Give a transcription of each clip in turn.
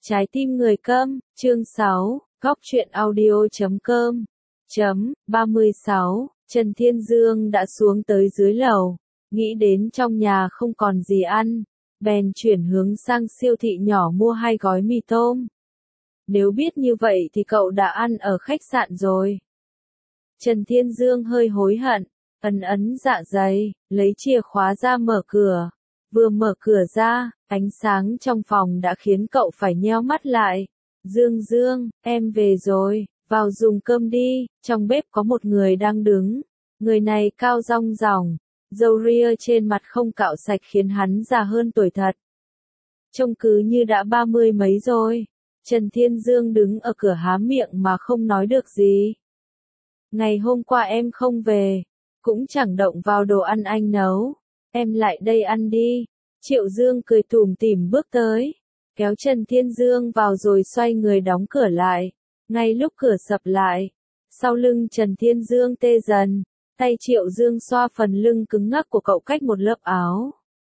Trái tim người câm, chương 6, góc truyện audio.com. 36, Trần Thiên Dương đã xuống tới dưới lầu, nghĩ đến trong nhà không còn gì ăn, bèn chuyển hướng sang siêu thị nhỏ mua 2 gói mì tôm. Nếu biết như vậy thì cậu đã ăn ở khách sạn rồi. Trần Thiên Dương hơi hối hận, ấn dạ dày, lấy chìa khóa ra mở cửa. Vừa mở cửa ra, ánh sáng trong phòng đã khiến cậu phải nheo mắt lại. Dương, em về rồi, vào dùng cơm đi, trong bếp có một người đang đứng. Người này cao rong ròng, râu ria trên mặt không cạo sạch khiến hắn già hơn tuổi thật. Trông cứ như đã 30 mấy rồi. Trần Thiên Dương đứng ở cửa há miệng mà không nói được gì. Ngày hôm qua em không về, cũng chẳng động vào đồ ăn anh nấu. Em lại đây ăn đi. Triệu Dương cười tủm tỉm bước tới, kéo Trần Thiên Dương vào rồi xoay người đóng cửa lại. Ngay lúc cửa sập lại, sau lưng Trần Thiên Dương tê dần, tay Triệu Dương xoa phần lưng cứng ngắc của cậu cách một lớp áo.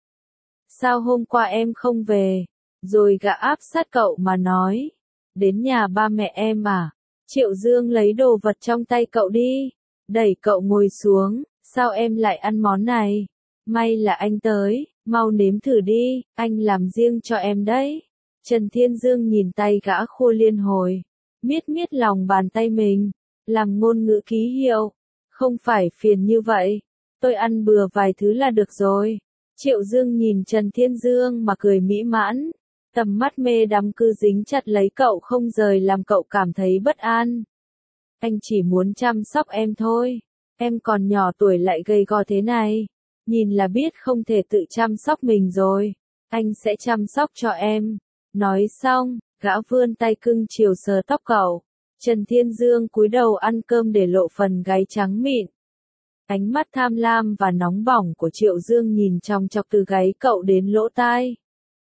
Sao hôm qua em không về? Rồi gã áp sát cậu mà nói. Đến nhà ba mẹ em à? Triệu Dương lấy đồ vật trong tay cậu đi, đẩy cậu ngồi xuống. Sao em lại ăn món này? May là anh tới, mau nếm thử đi, anh làm riêng cho em đấy. Trần Thiên Dương nhìn tay gã khô liên hồi, miết lòng bàn tay mình, làm ngôn ngữ ký hiệu. Không phải phiền như vậy, tôi ăn bừa vài thứ là được rồi. Triệu Dương nhìn Trần Thiên Dương mà cười mỹ mãn, tầm mắt mê đắm cứ dính chặt lấy cậu không rời làm cậu cảm thấy bất an. Anh chỉ muốn chăm sóc em thôi, em còn nhỏ tuổi lại gầy gò thế này. Nhìn là biết không thể tự chăm sóc mình rồi, anh sẽ chăm sóc cho em. Nói xong, gã vươn tay cưng chiều sờ tóc cậu. Trần Thiên Dương cúi đầu ăn cơm để lộ phần gáy trắng mịn. Ánh mắt tham lam và nóng bỏng của Triệu Dương nhìn chòng chọc từ gáy cậu đến lỗ tai.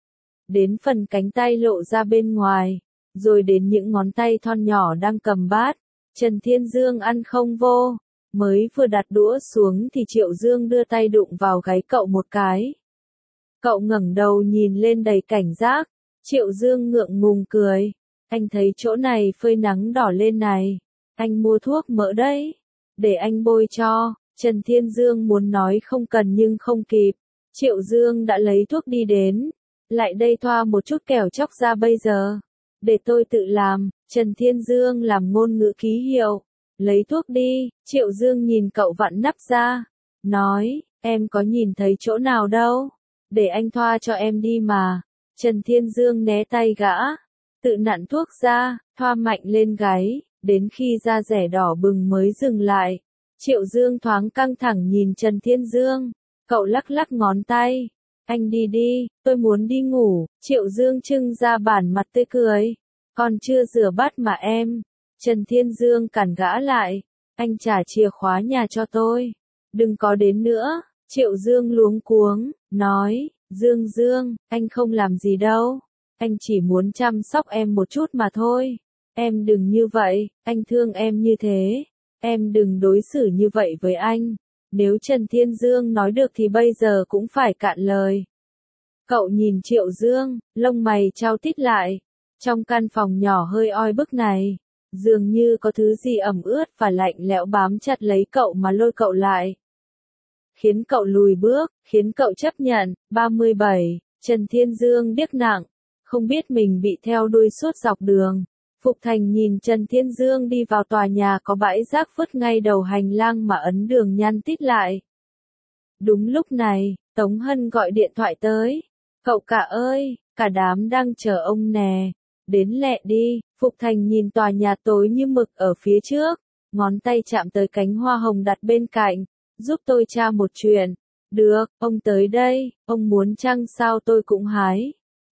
Đến phần cánh tay lộ ra bên ngoài, rồi đến những ngón tay thon nhỏ đang cầm bát. Trần Thiên Dương ăn không vô. Mới vừa đặt đũa xuống thì Triệu Dương đưa tay đụng vào gáy cậu một cái. Cậu ngẩng đầu nhìn lên đầy cảnh giác. Triệu Dương ngượng ngùng cười. Anh thấy chỗ này phơi nắng đỏ lên này. Anh mua thuốc mỡ đấy. Để anh bôi cho. Trần Thiên Dương muốn nói không cần nhưng không kịp. Triệu Dương đã lấy thuốc đi đến. Lại đây thoa một chút kẻo chóc ra bây giờ. Để tôi tự làm. Trần Thiên Dương làm ngôn ngữ ký hiệu. Lấy thuốc đi, Triệu Dương nhìn cậu vặn nắp ra, nói, em có nhìn thấy chỗ nào đâu, để anh thoa cho em đi mà. Trần Thiên Dương né tay gã, tự nặn thuốc ra, thoa mạnh lên gáy, đến khi da rẻ đỏ bừng mới dừng lại. Triệu Dương thoáng căng thẳng nhìn Trần Thiên Dương, cậu lắc ngón tay, anh đi đi, tôi muốn đi ngủ. Triệu Dương trưng ra bản mặt tươi cười, còn chưa rửa bát mà em. Trần Thiên Dương cản gã lại, anh trả chìa khóa nhà cho tôi, đừng có đến nữa. Triệu Dương luống cuống, nói, Dương, anh không làm gì đâu, anh chỉ muốn chăm sóc em một chút mà thôi, em đừng như vậy, anh thương em như thế, em đừng đối xử như vậy với anh. Nếu Trần Thiên Dương nói được thì bây giờ cũng phải cạn lời. Cậu nhìn Triệu Dương, lông mày chau tít lại, trong căn phòng nhỏ hơi oi bức này. Dường như có thứ gì ẩm ướt và lạnh lẽo bám chặt lấy cậu mà lôi cậu lại. Khiến cậu lùi bước, khiến cậu chấp nhận. 37, Trần Thiên Dương điếc nặng, không biết mình bị theo đuôi suốt dọc đường. Phục Thành nhìn Trần Thiên Dương đi vào tòa nhà có bãi rác vứt ngay đầu hành lang mà ấn đường nhăn tít lại. Đúng lúc này, Tống Hân gọi điện thoại tới. Cậu cả ơi, cả đám đang chờ ông nè. Đến lẹ đi. Phục Thành nhìn tòa nhà tối như mực ở phía trước, ngón tay chạm tới cánh hoa hồng đặt bên cạnh, giúp tôi tra một chuyện. Được, ông tới đây, ông muốn chăng sao tôi cũng hái.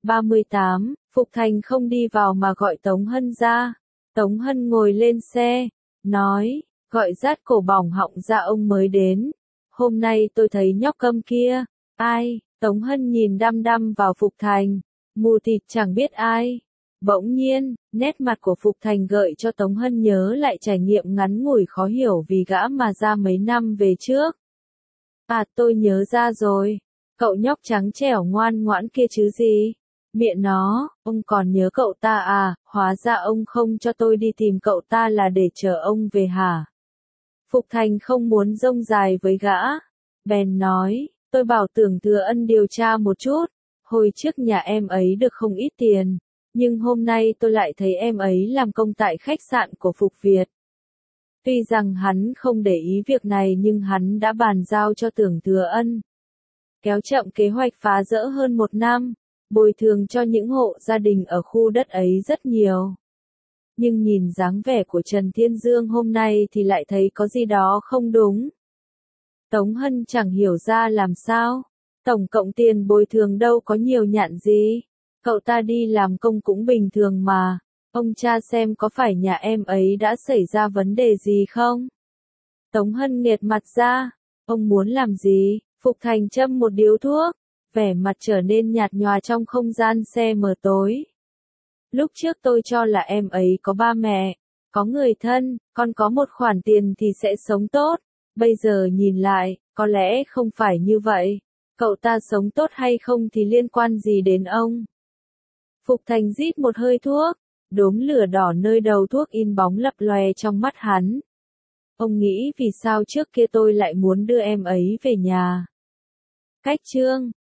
38, Phục Thành không đi vào mà gọi Tống Hân ra. Tống Hân ngồi lên xe, nói, gọi rát cổ bỏng họng ra ông mới đến. Hôm nay tôi thấy nhóc câm kia, ai? Tống Hân nhìn đăm đăm vào Phục Thành, mù tịt chẳng biết ai. Bỗng nhiên, nét mặt của Phục Thành gợi cho Tống Hân nhớ lại trải nghiệm ngắn ngủi khó hiểu vì gã mà ra mấy năm về trước. À tôi nhớ ra rồi, cậu nhóc trắng trẻo ngoan ngoãn kia chứ gì. Mẹ nó, ông còn nhớ cậu ta à, hóa ra ông không cho tôi đi tìm cậu ta là để chờ ông về hả? Phục Thành không muốn rông dài với gã, bèn nói, tôi bảo Tưởng Thừa Ân điều tra một chút, hồi trước nhà em ấy được không ít tiền, nhưng hôm nay tôi lại thấy em ấy làm công tại khách sạn của Phục Việt. Tuy rằng hắn không để ý việc này nhưng hắn đã bàn giao cho Tưởng Thừa Ân. Kéo chậm kế hoạch phá rỡ hơn 1 năm, bồi thường cho những hộ gia đình ở khu đất ấy rất nhiều. Nhưng nhìn dáng vẻ của Trần Thiên Dương hôm nay thì lại thấy có gì đó không đúng. Tống Hân chẳng hiểu ra làm sao. Tổng cộng tiền bồi thường đâu có nhiều nhạn gì. Cậu ta đi làm công cũng bình thường mà. Ông cha xem có phải nhà em ấy đã xảy ra vấn đề gì không? Tống Hân nghiệt mặt ra. Ông muốn làm gì? Phục Thành châm một điếu thuốc. Vẻ mặt trở nên nhạt nhòa trong không gian xe mờ tối. Lúc trước tôi cho là em ấy có ba mẹ, có người thân, còn có một khoản tiền thì sẽ sống tốt. Bây giờ nhìn lại, có lẽ không phải như vậy. Cậu ta sống tốt hay không thì liên quan gì đến ông? Phục Thành rít một hơi thuốc, đốm lửa đỏ nơi đầu thuốc in bóng lập lòe trong mắt hắn. Ông nghĩ vì sao trước kia tôi lại muốn đưa em ấy về nhà? Cách chương